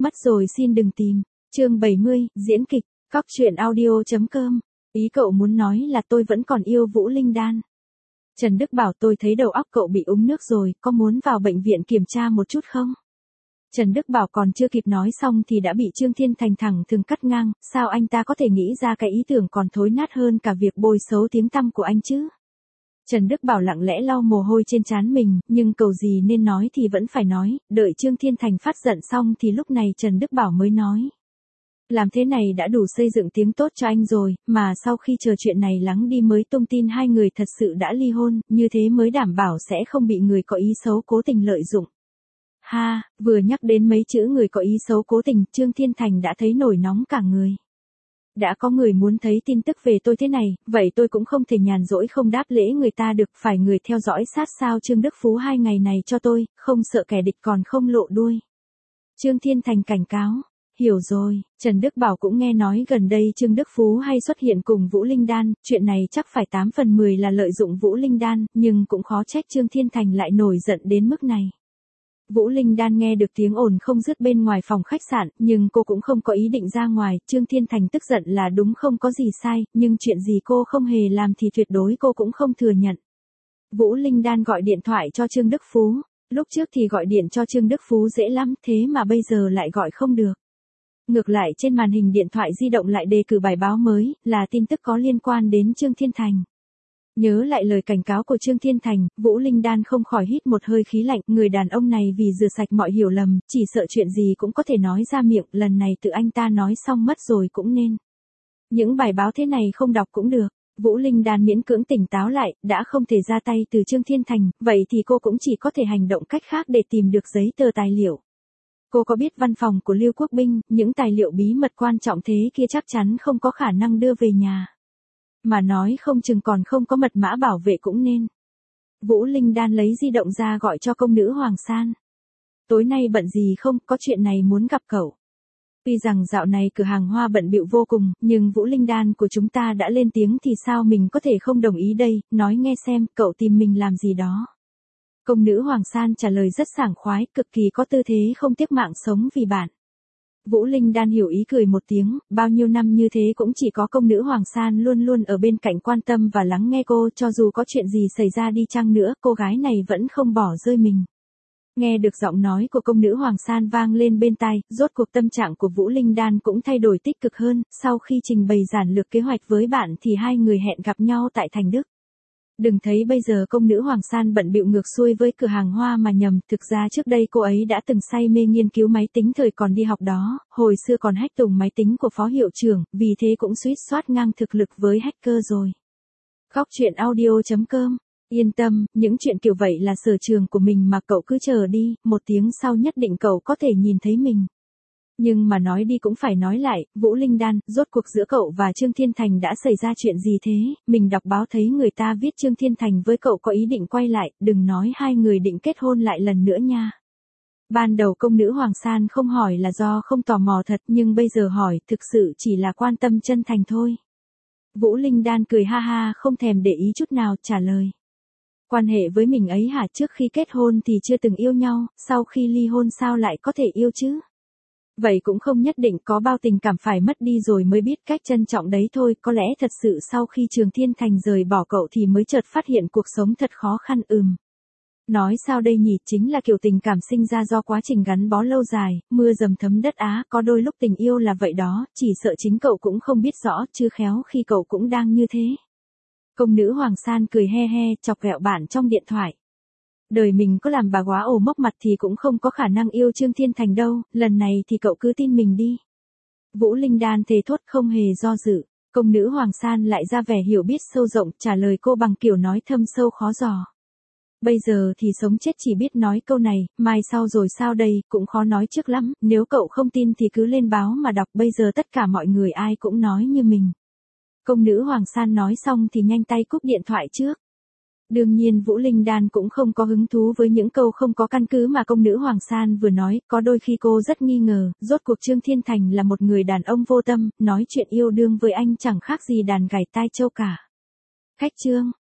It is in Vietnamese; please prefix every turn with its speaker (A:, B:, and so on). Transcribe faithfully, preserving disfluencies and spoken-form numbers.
A: mất rồi xin đừng tìm. Chương bảy mươi, diễn kịch, cóc truyện audio chấm com. Ý cậu muốn nói là tôi vẫn còn yêu Vũ Linh Đan. Trần Đức bảo tôi thấy đầu óc cậu bị úng nước rồi, có muốn vào bệnh viện kiểm tra một chút không? Trần Đức bảo còn chưa kịp nói xong thì đã bị Trương Thiên Thành thẳng thừng cắt ngang, sao anh ta có thể nghĩ ra cái ý tưởng còn thối nát hơn cả việc bôi xấu tiếng tăm của anh chứ? Trần Đức bảo lặng lẽ lau mồ hôi trên trán mình, nhưng cầu gì nên nói thì vẫn phải nói, đợi Trương Thiên Thành phát giận xong thì lúc này Trần Đức bảo mới nói. Làm thế này đã đủ xây dựng tiếng tốt cho anh rồi, mà sau khi chờ chuyện này lắng đi mới tung tin hai người thật sự đã ly hôn, như thế mới đảm bảo sẽ không bị người có ý xấu cố tình lợi dụng. Ha, vừa nhắc đến mấy chữ người có ý xấu cố tình, Trương Thiên Thành đã thấy nổi nóng cả người. Đã có người muốn thấy tin tức về tôi thế này, vậy tôi cũng không thể nhàn rỗi không đáp lễ người ta được, phải người theo dõi sát sao Trương Đức Phú hai ngày này cho tôi, không sợ kẻ địch còn không lộ đuôi. Trương Thiên Thành cảnh cáo. Hiểu rồi, Trần Đức Bảo cũng nghe nói gần đây Trương Đức Phú hay xuất hiện cùng Vũ Linh Đan, chuyện này chắc phải tám phần mười là lợi dụng Vũ Linh Đan, nhưng cũng khó trách Trương Thiên Thành lại nổi giận đến mức này. Vũ Linh Đan nghe được tiếng ồn không dứt bên ngoài phòng khách sạn, nhưng cô cũng không có ý định ra ngoài, Trương Thiên Thành tức giận là đúng không có gì sai, nhưng chuyện gì cô không hề làm thì tuyệt đối cô cũng không thừa nhận. Vũ Linh Đan gọi điện thoại cho Trương Đức Phú, lúc trước thì gọi điện cho Trương Đức Phú dễ lắm, thế mà bây giờ lại gọi không được. Ngược lại trên màn hình điện thoại di động lại đề cử bài báo mới, là tin tức có liên quan đến Trương Thiên Thành. Nhớ lại lời cảnh cáo của Trương Thiên Thành, Vũ Linh Đan không khỏi hít một hơi khí lạnh, người đàn ông này vì rửa sạch mọi hiểu lầm, chỉ sợ chuyện gì cũng có thể nói ra miệng, lần này tự anh ta nói xong mất rồi cũng nên. Những bài báo thế này không đọc cũng được. Vũ Linh Đan miễn cưỡng tỉnh táo lại, đã không thể ra tay từ Trương Thiên Thành, vậy thì cô cũng chỉ có thể hành động cách khác để tìm được giấy tờ tài liệu. Cô có biết văn phòng của Lưu Quốc Binh, những tài liệu bí mật quan trọng thế kia chắc chắn không có khả năng đưa về nhà. Mà nói không chừng còn không có mật mã bảo vệ cũng nên. Vũ Linh Đan lấy di động ra gọi cho công nữ Hoàng San. Tối nay bận gì không, có chuyện này muốn gặp cậu. Tuy rằng dạo này cửa hàng hoa bận bịu vô cùng, nhưng Vũ Linh Đan của chúng ta đã lên tiếng thì sao mình có thể không đồng ý đây, nói nghe xem, cậu tìm mình làm gì đó. Công nữ Hoàng San trả lời rất sảng khoái, cực kỳ có tư thế không tiếc mạng sống vì bạn. Vũ Linh Đan hiểu ý cười một tiếng, bao nhiêu năm như thế cũng chỉ có công nữ Hoàng San luôn luôn ở bên cạnh quan tâm và lắng nghe cô, cho dù có chuyện gì xảy ra đi chăng nữa, cô gái này vẫn không bỏ rơi mình. Nghe được giọng nói của công nữ Hoàng San vang lên bên tai, rốt cuộc tâm trạng của Vũ Linh Đan cũng thay đổi tích cực hơn, sau khi trình bày giản lược kế hoạch với bạn thì hai người hẹn gặp nhau tại Thành Đức. Đừng thấy bây giờ công nữ Hoàng San bận bịu ngược xuôi với cửa hàng hoa mà nhầm, thực ra trước đây cô ấy đã từng say mê nghiên cứu máy tính thời còn đi học đó, hồi xưa còn hack tùng máy tính của phó hiệu trưởng, vì thế cũng suýt soát ngang thực lực với hacker rồi. Cóc truyện audio chấm com. Yên tâm, những chuyện kiểu vậy là sở trường của mình mà cậu cứ chờ đi, một tiếng sau nhất định cậu có thể nhìn thấy mình. Nhưng mà nói đi cũng phải nói lại, Vũ Linh Đan, rốt cuộc giữa cậu và Trương Thiên Thành đã xảy ra chuyện gì thế, mình đọc báo thấy người ta viết Trương Thiên Thành với cậu có ý định quay lại, đừng nói hai người định kết hôn lại lần nữa nha. Ban đầu công nữ Hoàng San không hỏi là do không tò mò thật, nhưng bây giờ hỏi thực sự chỉ là quan tâm chân thành thôi. Vũ Linh Đan cười ha ha không thèm để ý chút nào, trả lời. Quan hệ với mình ấy hả, trước khi kết hôn thì chưa từng yêu nhau, sau khi ly hôn sao lại có thể yêu chứ? Vậy cũng không nhất định, có bao tình cảm phải mất đi rồi mới biết cách trân trọng đấy thôi, có lẽ thật sự sau khi Trương Thiên Thành rời bỏ cậu thì mới chợt phát hiện cuộc sống thật khó khăn ừm. Nói sao đây nhỉ, chính là kiểu tình cảm sinh ra do quá trình gắn bó lâu dài, mưa dầm thấm đất Á, có đôi lúc tình yêu là vậy đó, chỉ sợ chính cậu cũng không biết rõ, chứ khéo khi cậu cũng đang như thế. Công nữ Hoàng San cười he he, chọc ghẹo bạn trong điện thoại. Đời mình có làm bà góa ổ mốc mặt thì cũng không có khả năng yêu Trương Thiên Thành đâu, lần này thì cậu cứ tin mình đi. Vũ Linh Đan thề thốt không hề do dự, công nữ Hoàng San lại ra vẻ hiểu biết sâu rộng, trả lời cô bằng kiểu nói thâm sâu khó dò. Bây giờ thì sống chết chỉ biết nói câu này, mai sau rồi sao đây, cũng khó nói trước lắm, nếu cậu không tin thì cứ lên báo mà đọc, bây giờ tất cả mọi người ai cũng nói như mình. Công nữ Hoàng San nói xong thì nhanh tay cúp điện thoại trước. Đương nhiên Vũ Linh Đan cũng không có hứng thú với những câu không có căn cứ mà công nữ Hoàng San vừa nói, có đôi khi cô rất nghi ngờ, rốt cuộc Trương Thiên Thành là một người đàn ông vô tâm, nói chuyện yêu đương với anh chẳng khác gì đàn gảy tai trâu cả. Khách chương.